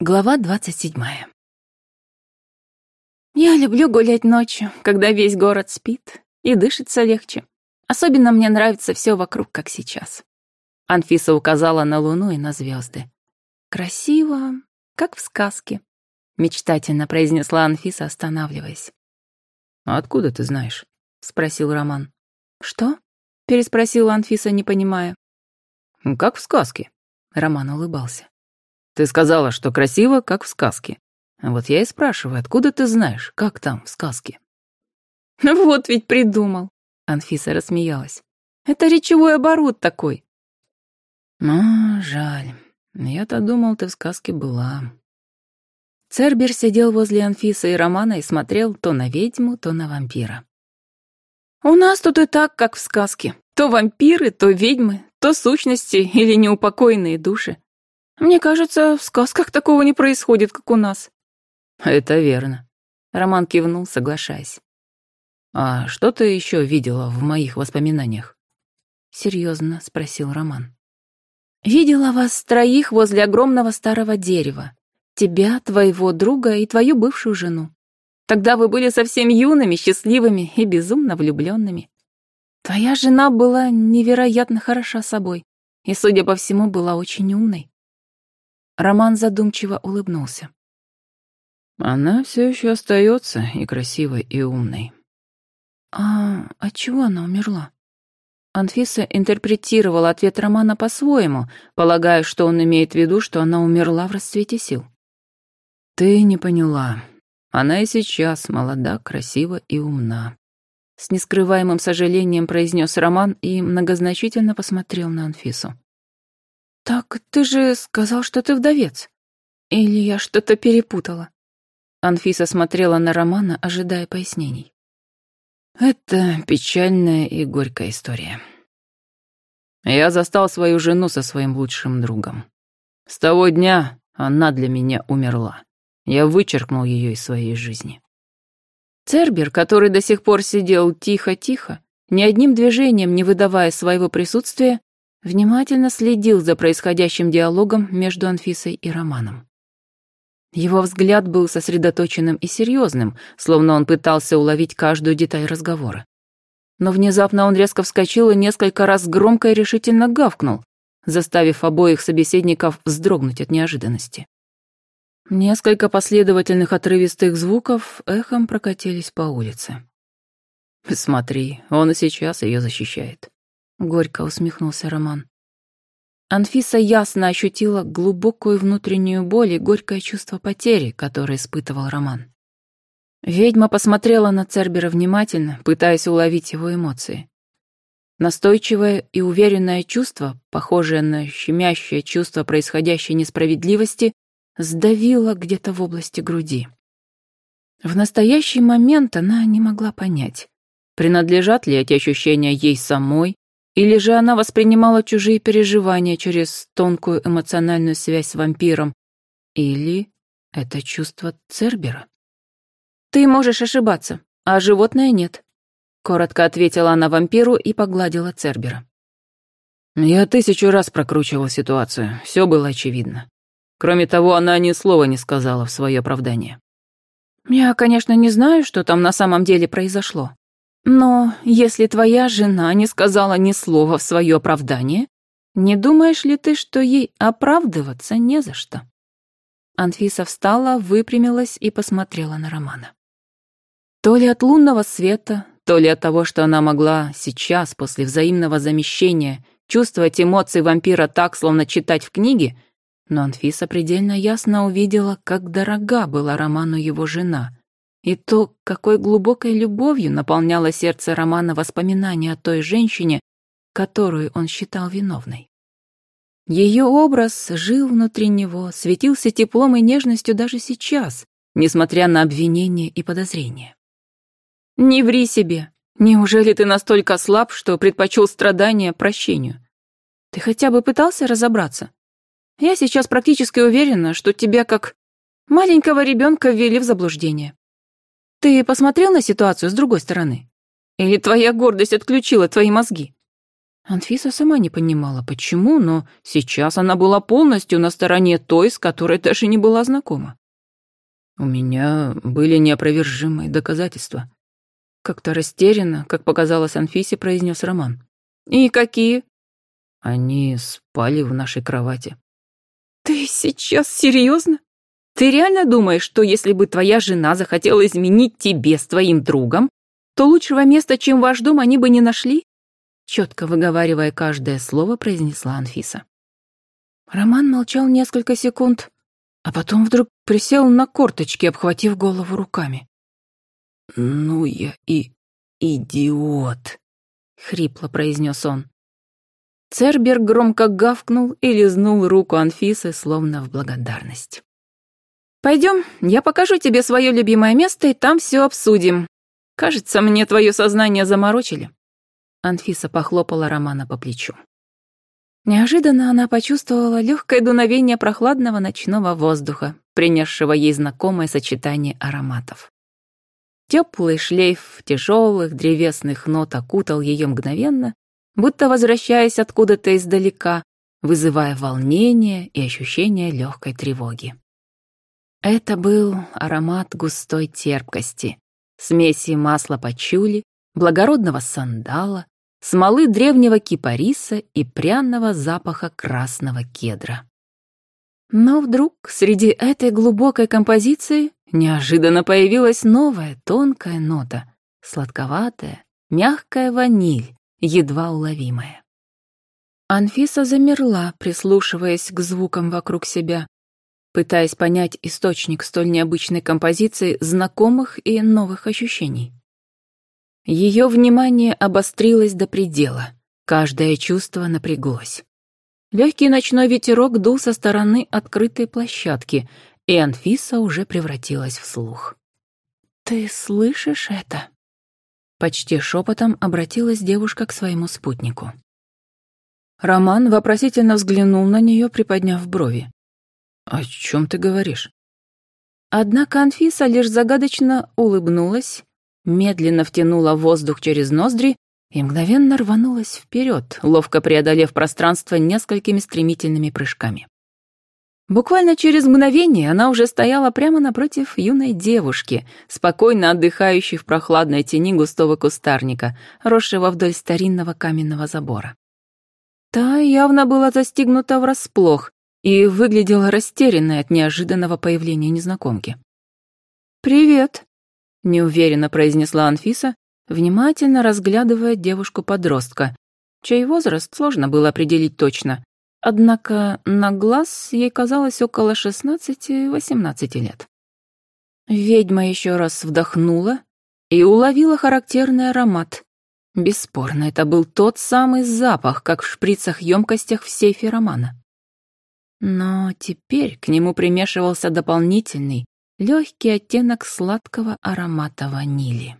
Глава 27. Я люблю гулять ночью, когда весь город спит, и дышится легче. Особенно мне нравится все вокруг, как сейчас. Анфиса указала на луну и на звезды. Красиво, как в сказке, мечтательно произнесла Анфиса, останавливаясь. «А откуда ты знаешь?» — спросил Роман. «Что?» — переспросила Анфиса, не понимая. «Как в сказке», — Роман улыбался. «Ты сказала, что красиво, как в сказке. Вот я и спрашиваю, откуда ты знаешь, как там, в сказке?» «Вот ведь придумал», — Анфиса рассмеялась. «Это речевой оборот такой». Жаль. Я-то думал, ты в сказке была». Цербер сидел возле Анфисы и Романа и смотрел то на ведьму, то на вампира. «У нас тут и так, как в сказке. То вампиры, то ведьмы, то сущности или неупокоенные души. Мне кажется, в сказках такого не происходит, как у нас». «Это верно». Роман кивнул, соглашаясь. «А что ты еще видела в моих воспоминаниях?» Серьезно спросил Роман. «Видела вас троих возле огромного старого дерева. Тебя, твоего друга и твою бывшую жену. Тогда вы были совсем юными, счастливыми и безумно влюбленными. Твоя жена была невероятно хороша собой и, судя по всему, была очень умной». Роман задумчиво улыбнулся. «Она все еще остается и красивой, и умной». «А от чего она умерла?» Анфиса интерпретировала ответ Романа по-своему, полагая, что он имеет в виду, что она умерла в расцвете сил. «Ты не поняла. Она и сейчас молода, красива и умна», — с нескрываемым сожалением произнес Роман и многозначительно посмотрел на Анфису. «Так ты же сказал, что ты вдовец. Или я что-то перепутала?» Анфиса смотрела на Романа, ожидая пояснений. «Это печальная и горькая история. Я застал свою жену со своим лучшим другом. С того дня она для меня умерла. Я вычеркнул ее из своей жизни». Цербер, который до сих пор сидел тихо-тихо, ни одним движением не выдавая своего присутствия, внимательно следил за происходящим диалогом между Анфисой и Романом. Его взгляд был сосредоточенным и серьезным, словно он пытался уловить каждую деталь разговора. Но внезапно он резко вскочил и несколько раз громко и решительно гавкнул, заставив обоих собеседников вздрогнуть от неожиданности. Несколько последовательных отрывистых звуков эхом прокатились по улице. «Смотри, он и сейчас ее защищает», — горько усмехнулся Роман. Анфиса ясно ощутила глубокую внутреннюю боль и горькое чувство потери, которое испытывал Роман. Ведьма посмотрела на Цербера внимательно, пытаясь уловить его эмоции. Настойчивое и уверенное чувство, похожее на щемящее чувство происходящей несправедливости, сдавило где-то в области груди. В настоящий момент она не могла понять, принадлежат ли эти ощущения ей самой, или же она воспринимала чужие переживания через тонкую эмоциональную связь с вампиром, или это чувство Цербера. «Ты можешь ошибаться, а животное нет», — коротко ответила она вампиру и погладила Цербера. «Я 1000 раз прокручивал ситуацию, все было очевидно. Кроме того, она ни слова не сказала в свое оправдание». «Я, конечно, не знаю, что там на самом деле произошло. Но если твоя жена не сказала ни слова в свое оправдание, не думаешь ли ты, что ей оправдываться не за что?» Анфиса встала, выпрямилась и посмотрела на Романа. То ли от лунного света, то ли от того, что она могла сейчас, после взаимного замещения, чувствовать эмоции вампира так, словно читать в книге, но Анфиса предельно ясно увидела, как дорога была Роману его жена, и то, какой глубокой любовью наполняло сердце Романа воспоминание о той женщине, которую он считал виновной. Ее образ жил внутри него, светился теплом и нежностью даже сейчас, несмотря на обвинения и подозрения. «Не ври себе. Неужели ты настолько слаб, что предпочел страдания прощению? Ты хотя бы пытался разобраться? Я сейчас практически уверена, что тебя как маленького ребенка ввели в заблуждение. Ты посмотрел на ситуацию с другой стороны? Или твоя гордость отключила твои мозги?» Анфиса сама не понимала, почему, но сейчас она была полностью на стороне той, с которой даже не была знакома. У меня были неопровержимые доказательства. Как-то растерянно, как показалось Анфисе, произнес Роман. И какие? Они спали в нашей кровати. Ты сейчас серьезно? Ты реально думаешь, что если бы твоя жена захотела изменить тебе с твоим другом, то лучшего места, чем ваш дом, они бы не нашли? Четко выговаривая каждое слово, произнесла Анфиса. Роман молчал несколько секунд, а потом вдруг присел на корточки, обхватив голову руками. «Ну я и идиот», — хрипло произнес он. Цербер громко гавкнул и лизнул руку Анфисы, словно в благодарность. «Пойдем, я покажу тебе свое любимое место, и там все обсудим. Кажется, мне твое сознание заморочили». Анфиса похлопала Романа по плечу. Неожиданно она почувствовала легкое дуновение прохладного ночного воздуха, принесшего ей знакомое сочетание ароматов. Теплый шлейф тяжелых древесных нот окутал ее мгновенно, будто возвращаясь откуда-то издалека, вызывая волнение и ощущение легкой тревоги. Это был аромат густой терпкости, смеси масла пачули, благородного сандала, смолы древнего кипариса и пряного запаха красного кедра. Но вдруг среди этой глубокой композиции неожиданно появилась новая тонкая нота, сладковатая, мягкая ваниль, едва уловимая. Анфиса замерла, прислушиваясь к звукам вокруг себя, пытаясь понять источник столь необычной композиции знакомых и новых ощущений. Ее внимание обострилось до предела, каждое чувство напряглось. Легкий ночной ветерок дул со стороны открытой площадки, и Анфиса уже превратилась в слух. «Ты слышишь это?» Почти шепотом обратилась девушка к своему спутнику. Роман вопросительно взглянул на нее, приподняв брови. «О чем ты говоришь?» Однако Анфиса лишь загадочно улыбнулась, медленно втянула воздух через ноздри и мгновенно рванулась вперед, ловко преодолев пространство несколькими стремительными прыжками. Буквально через мгновение она уже стояла прямо напротив юной девушки, спокойно отдыхающей в прохладной тени густого кустарника, росшего вдоль старинного каменного забора. Та явно была застигнута врасплох и выглядела растерянной от неожиданного появления незнакомки. «Привет», — неуверенно произнесла Анфиса, внимательно разглядывая девушку-подростка, чей возраст сложно было определить точно, однако на глаз ей казалось около 16-18 лет. Ведьма еще раз вдохнула и уловила характерный аромат. Бесспорно, это был тот самый запах, как в шприцах-емкостях в сейфе Романа. Но теперь к нему примешивался дополнительный, легкий оттенок сладкого аромата ванили.